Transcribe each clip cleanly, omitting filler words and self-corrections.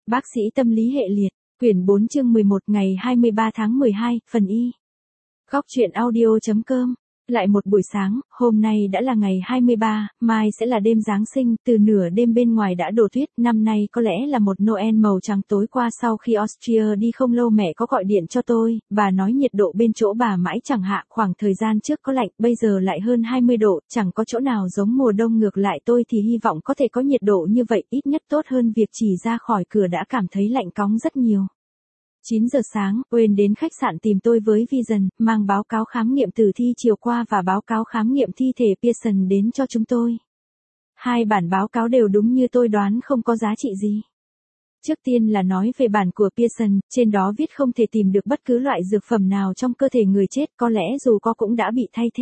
Bác sĩ tâm lý hệ liệt, quyển 4 chương 11 ngày 23 tháng 12, phần Y. Góc truyện audio.com. Lại một buổi sáng, hôm nay đã là ngày 23, mai sẽ là đêm Giáng sinh, từ nửa đêm bên ngoài đã đổ tuyết, năm nay có lẽ là một Noel màu trắng. Tối qua sau khi Austria đi không lâu mẹ có gọi điện cho tôi, bà nói nhiệt độ bên chỗ bà mãi chẳng hạ, khoảng thời gian trước có lạnh, bây giờ lại hơn 20 độ, chẳng có chỗ nào giống mùa đông. Ngược lại tôi thì hy vọng có thể có nhiệt độ như vậy, ít nhất tốt hơn việc chỉ ra khỏi cửa đã cảm thấy lạnh cóng rất nhiều. 9 giờ sáng, Owen đến khách sạn tìm tôi với Vision, mang báo cáo khám nghiệm tử thi chiều qua và báo cáo khám nghiệm thi thể Pearson đến cho chúng tôi. Hai bản báo cáo đều đúng như tôi đoán, không có giá trị gì. Trước tiên là nói về bản của Pearson, trên đó viết không thể tìm được bất cứ loại dược phẩm nào trong cơ thể người chết, có lẽ dù có cũng đã bị thay thế.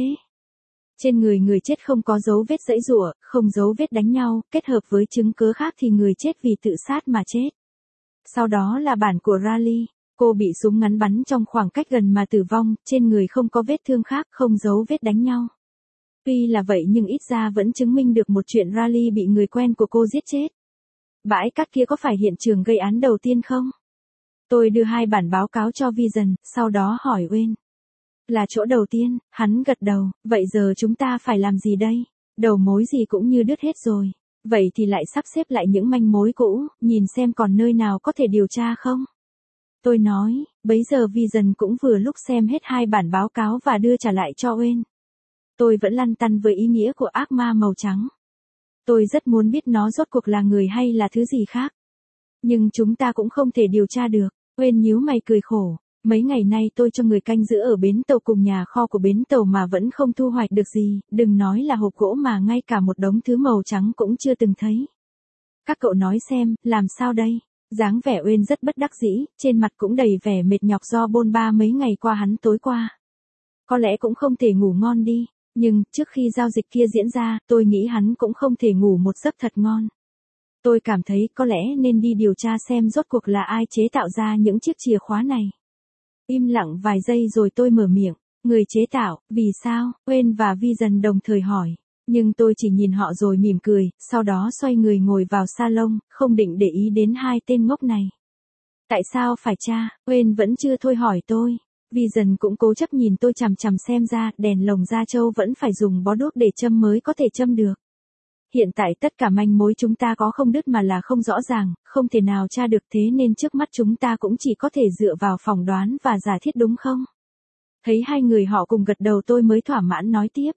Trên người người chết không có dấu vết giãy giụa, không dấu vết đánh nhau, kết hợp với chứng cứ khác thì người chết vì tự sát mà chết. Sau đó là bản của Riley. Cô bị súng ngắn bắn trong khoảng cách gần mà tử vong, trên người không có vết thương khác, không dấu vết đánh nhau. Tuy là vậy nhưng ít ra vẫn chứng minh được một chuyện, Riley bị người quen của cô giết chết. Bãi cát kia có phải hiện trường gây án đầu tiên không? Tôi đưa hai bản báo cáo cho Vision, sau đó hỏi Wayne. Là chỗ đầu tiên, hắn gật đầu, vậy giờ chúng ta phải làm gì đây? Đầu mối gì cũng như đứt hết rồi. Vậy thì lại sắp xếp lại những manh mối cũ, nhìn xem còn nơi nào có thể điều tra không? Tôi nói, bấy giờ Vision cũng vừa lúc xem hết hai bản báo cáo và đưa trả lại cho Wayne. Tôi vẫn lăn tăn với ý nghĩa của ác ma màu trắng. Tôi rất muốn biết nó rốt cuộc là người hay là thứ gì khác. Nhưng chúng ta cũng không thể điều tra được. Wayne nhíu mày cười khổ. Mấy ngày nay tôi cho người canh giữ ở bến tàu cùng nhà kho của bến tàu mà vẫn không thu hoạch được gì, đừng nói là hộp gỗ mà ngay cả một đống thứ màu trắng cũng chưa từng thấy. Các cậu nói xem, làm sao đây? Dáng vẻ Wayne rất bất đắc dĩ, trên mặt cũng đầy vẻ mệt nhọc do bôn ba mấy ngày qua. Hắn tối qua có lẽ cũng không thể ngủ ngon đi, nhưng trước khi giao dịch kia diễn ra, tôi nghĩ hắn cũng không thể ngủ một giấc thật ngon. Tôi cảm thấy có lẽ nên đi điều tra xem rốt cuộc là ai chế tạo ra những chiếc chìa khóa này. Im lặng vài giây rồi tôi mở miệng, người chế tạo, vì sao? Wayne và Vision đồng thời hỏi. Nhưng tôi chỉ nhìn họ rồi mỉm cười, sau đó xoay người ngồi vào salon, không định để ý đến hai tên ngốc này. Tại sao phải tra? Wayne vẫn chưa thôi hỏi tôi. Vision cũng cố chấp nhìn tôi chằm chằm, xem ra đèn lồng da trâu vẫn phải dùng bó đuốc để châm mới có thể châm được. Hiện tại tất cả manh mối chúng ta có không đứt mà là không rõ ràng, không thể nào tra được, thế nên trước mắt chúng ta cũng chỉ có thể dựa vào phỏng đoán và giả thiết, đúng không? Thấy hai người họ cùng gật đầu tôi mới thỏa mãn nói tiếp.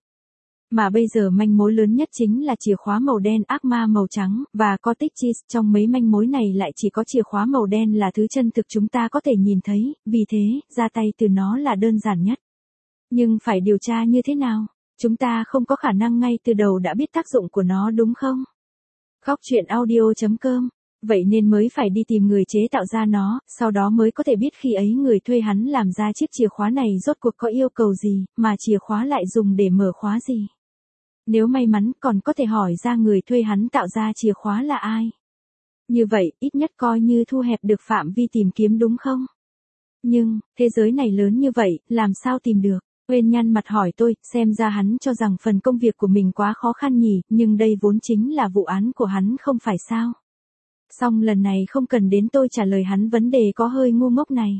Mà bây giờ manh mối lớn nhất chính là chìa khóa màu đen, ác ma màu trắng, và cottage cheese. Trong mấy manh mối này lại chỉ có chìa khóa màu đen là thứ chân thực chúng ta có thể nhìn thấy, vì thế, ra tay từ nó là đơn giản nhất. Nhưng phải điều tra như thế nào? Chúng ta không có khả năng ngay từ đầu đã biết tác dụng của nó, đúng không? Góc truyện audio.com. Vậy nên mới phải đi tìm người chế tạo ra nó, sau đó mới có thể biết khi ấy người thuê hắn làm ra chiếc chìa khóa này rốt cuộc có yêu cầu gì, mà chìa khóa lại dùng để mở khóa gì. Nếu may mắn còn có thể hỏi ra người thuê hắn tạo ra chìa khóa là ai. Như vậy, ít nhất coi như thu hẹp được phạm vi tìm kiếm, đúng không? Nhưng, thế giới này lớn như vậy, làm sao tìm được? Wayne nhăn mặt hỏi tôi, xem ra hắn cho rằng phần công việc của mình quá khó khăn nhỉ, nhưng đây vốn chính là vụ án của hắn không phải sao? Xong lần này không cần đến tôi trả lời hắn vấn đề có hơi ngu ngốc này.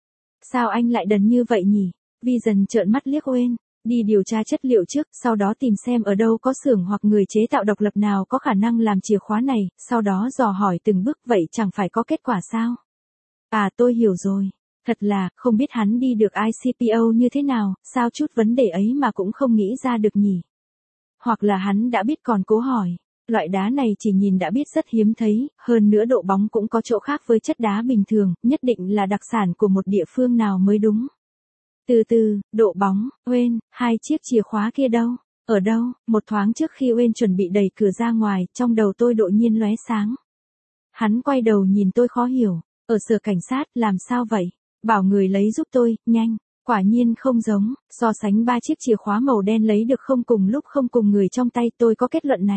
Sao anh lại đần như vậy nhỉ? Vision trợn mắt liếc Wayne. Đi điều tra chất liệu trước, sau đó tìm xem ở đâu có xưởng hoặc người chế tạo độc lập nào có khả năng làm chìa khóa này, sau đó dò hỏi từng bước, vậy chẳng phải có kết quả sao? À, tôi hiểu rồi. Thật là, không biết hắn đi được ICPO như thế nào, sao chút vấn đề ấy mà cũng không nghĩ ra được nhỉ? Hoặc là hắn đã biết còn cố hỏi. Loại đá này chỉ nhìn đã biết rất hiếm thấy, hơn nữa độ bóng cũng có chỗ khác với chất đá bình thường, nhất định là đặc sản của một địa phương nào mới đúng. Từ từ, độ bóng, Wayne, hai chiếc chìa khóa kia đâu? Ở đâu? Một thoáng trước khi Wayne chuẩn bị đẩy cửa ra ngoài, trong đầu tôi đột nhiên lóe sáng. Hắn quay đầu nhìn tôi khó hiểu. Ở sở cảnh sát, làm sao vậy? Bảo người lấy giúp tôi, nhanh. Quả nhiên không giống, so sánh ba chiếc chìa khóa màu đen lấy được không cùng lúc không cùng người trong tay, tôi có kết luận này.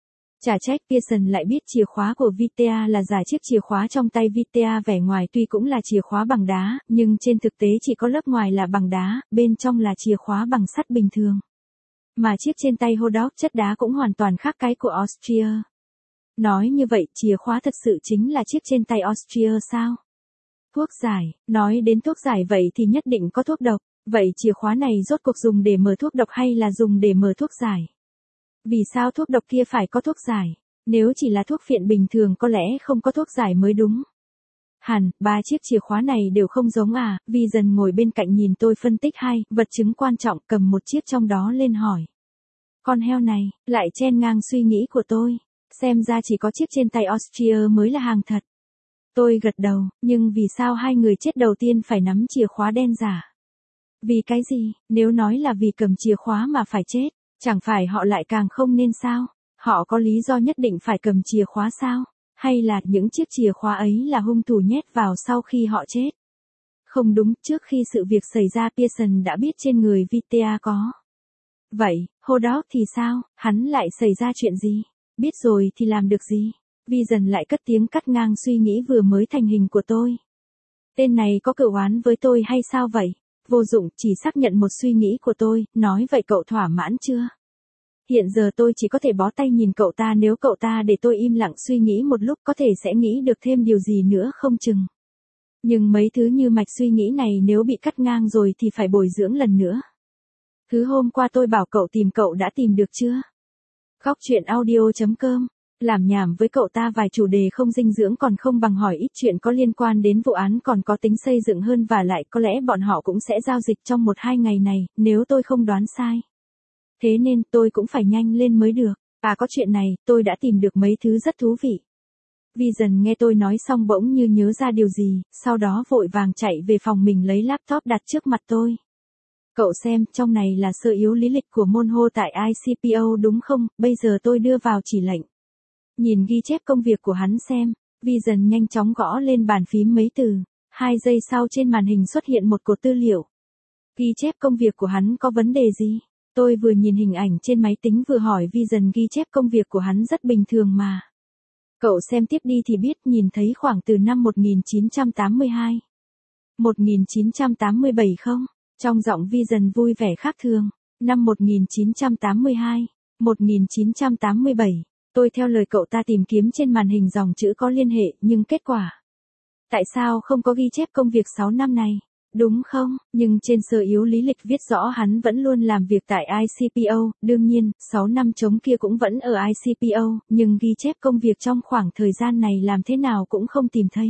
Chả trách Pearson lại biết chìa khóa của Vitea là giả, chiếc chìa khóa trong tay Vitea vẻ ngoài tuy cũng là chìa khóa bằng đá, nhưng trên thực tế chỉ có lớp ngoài là bằng đá, bên trong là chìa khóa bằng sắt bình thường. Mà chiếc trên tay Hodok chất đá cũng hoàn toàn khác cái của Austria. Nói như vậy, chìa khóa thật sự chính là chiếc trên tay Austria sao? Thuốc giải, nói đến thuốc giải vậy thì nhất định có thuốc độc, vậy chìa khóa này rốt cuộc dùng để mở thuốc độc hay là dùng để mở thuốc giải? Vì sao thuốc độc kia phải có thuốc giải? Nếu chỉ là thuốc phiện bình thường có lẽ không có thuốc giải mới đúng. Hẳn, 3 chiếc chìa khóa này đều không giống à, Vi dần ngồi bên cạnh nhìn tôi phân tích hai vật chứng quan trọng, cầm một chiếc trong đó lên hỏi. Con heo này, lại chen ngang suy nghĩ của tôi. Xem ra chỉ có chiếc trên tay Austria mới là hàng thật. Tôi gật đầu, nhưng vì sao hai người chết đầu tiên phải nắm chìa khóa đen giả? Vì cái gì, nếu nói là vì cầm chìa khóa mà phải chết, chẳng phải họ lại càng không nên sao? Họ có lý do nhất định phải cầm chìa khóa sao? Hay là những chiếc chìa khóa ấy là hung thủ nhét vào sau khi họ chết? Không đúng, trước khi sự việc xảy ra Pearson đã biết trên người Vitea có. Vậy, Hodok thì sao, hắn lại xảy ra chuyện gì? Biết rồi thì làm được gì? Vi dần lại cất tiếng cắt ngang suy nghĩ vừa mới thành hình của tôi. Tên này có cựu oán với tôi hay sao vậy? Vô dụng, chỉ xác nhận một suy nghĩ của tôi, nói vậy cậu thỏa mãn chưa? Hiện giờ tôi chỉ có thể bó tay nhìn cậu ta, nếu cậu ta để tôi im lặng suy nghĩ một lúc có thể sẽ nghĩ được thêm điều gì nữa không chừng. Nhưng mấy thứ như mạch suy nghĩ này nếu bị cắt ngang rồi thì phải bồi dưỡng lần nữa. Thứ hôm qua tôi bảo cậu đã tìm được chưa? Góc chuyện audio.com. Làm nhảm với cậu ta vài chủ đề không dinh dưỡng còn không bằng hỏi ít chuyện có liên quan đến vụ án còn có tính xây dựng hơn, và lại có lẽ bọn họ cũng sẽ giao dịch trong 1-2 ngày này, nếu tôi không đoán sai. Thế nên tôi cũng phải nhanh lên mới được. À có chuyện này, tôi đã tìm được mấy thứ rất thú vị. Vi dần nghe tôi nói xong bỗng như nhớ ra điều gì, sau đó vội vàng chạy về phòng mình lấy laptop đặt trước mặt tôi. Cậu xem, trong này là sơ yếu lý lịch của Monho tại ICPO đúng không? Bây giờ tôi đưa vào chỉ lệnh. Nhìn ghi chép công việc của hắn xem, Vi dần nhanh chóng gõ lên bàn phím mấy từ. 2 giây sau trên màn hình xuất hiện một cột tư liệu. Ghi chép công việc của hắn có vấn đề gì? Tôi vừa nhìn hình ảnh trên máy tính vừa hỏi Vi dần, ghi chép công việc của hắn rất bình thường mà. Cậu xem tiếp đi thì biết, nhìn thấy khoảng từ năm 1982. 1987 không? Trong giọng Vi dần vui vẻ khác thường. Năm 1982. 1987. Tôi theo lời cậu ta tìm kiếm trên màn hình dòng chữ có liên hệ, nhưng kết quả. Tại sao không có ghi chép công việc 6 năm này? Đúng không? Nhưng trên sơ yếu lý lịch viết rõ hắn vẫn luôn làm việc tại ICPO, đương nhiên, 6 năm trống kia cũng vẫn ở ICPO, nhưng ghi chép công việc trong khoảng thời gian này làm thế nào cũng không tìm thấy.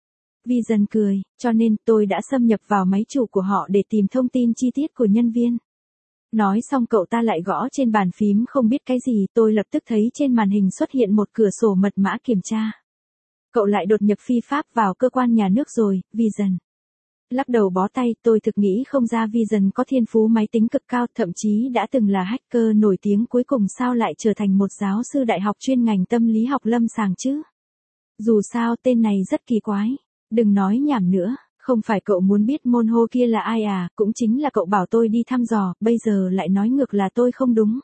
Vi dần cười, cho nên tôi đã xâm nhập vào máy chủ của họ để tìm thông tin chi tiết của nhân viên. Nói xong cậu ta lại gõ trên bàn phím không biết cái gì, tôi lập tức thấy trên màn hình xuất hiện một cửa sổ mật mã kiểm tra. Cậu lại đột nhập phi pháp vào cơ quan nhà nước rồi, Vi dần. Lắc đầu bó tay, tôi thực nghĩ không ra Vi dần có thiên phú máy tính cực cao, thậm chí đã từng là hacker nổi tiếng, cuối cùng sao lại trở thành một giáo sư đại học chuyên ngành tâm lý học lâm sàng chứ? Dù sao tên này rất kỳ quái. Đừng nói nhảm nữa, không phải cậu muốn biết Monho kia là ai à, cũng chính là cậu bảo tôi đi thăm dò, bây giờ lại nói ngược là tôi không đúng.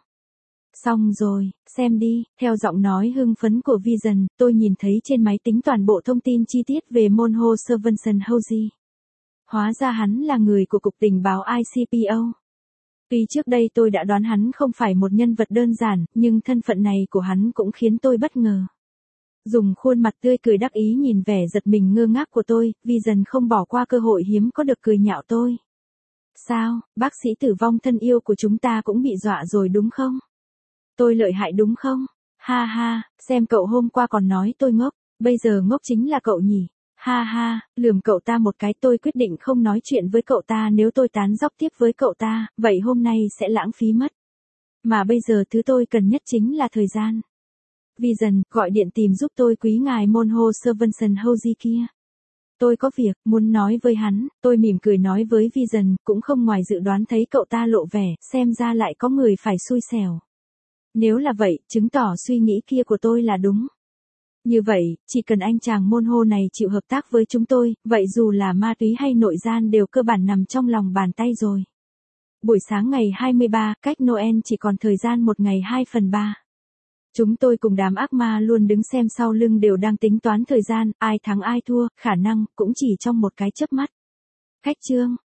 Xong rồi, xem đi, theo giọng nói hưng phấn của Vi dần, tôi nhìn thấy trên máy tính toàn bộ thông tin chi tiết về Monho Servanson Hosey. Hóa ra hắn là người của Cục Tình báo ICPO. Tuy trước đây tôi đã đoán hắn không phải một nhân vật đơn giản, nhưng thân phận này của hắn cũng khiến tôi bất ngờ. Dùng khuôn mặt tươi cười đắc ý nhìn vẻ giật mình ngơ ngác của tôi, Vi dần không bỏ qua cơ hội hiếm có được cười nhạo tôi. Sao, bác sĩ tử vong thân yêu của chúng ta cũng bị dọa rồi đúng không? Tôi lợi hại đúng không? Ha ha, xem cậu hôm qua còn nói tôi ngốc, bây giờ ngốc chính là cậu nhỉ? Ha ha, lườm cậu ta một cái, tôi quyết định không nói chuyện với cậu ta, nếu tôi tán dóc tiếp với cậu ta, vậy hôm nay sẽ lãng phí mất. Mà bây giờ thứ tôi cần nhất chính là thời gian. Vi dần, gọi điện tìm giúp tôi quý ngài Monho Servanson Hosey kia. Tôi có việc, muốn nói với hắn, tôi mỉm cười nói với Vi dần, cũng không ngoài dự đoán thấy cậu ta lộ vẻ, xem ra lại có người phải xui xẻo. Nếu là vậy, chứng tỏ suy nghĩ kia của tôi là đúng. Như vậy, chỉ cần anh chàng Monho này chịu hợp tác với chúng tôi, vậy dù là ma túy hay nội gian đều cơ bản nằm trong lòng bàn tay rồi. Buổi sáng ngày 23, cách Noel chỉ còn thời gian 1 ngày 2/3. Chúng tôi cùng đám ác ma luôn đứng xem sau lưng đều đang tính toán thời gian, ai thắng ai thua, khả năng cũng chỉ trong một cái chớp mắt. Khách trương,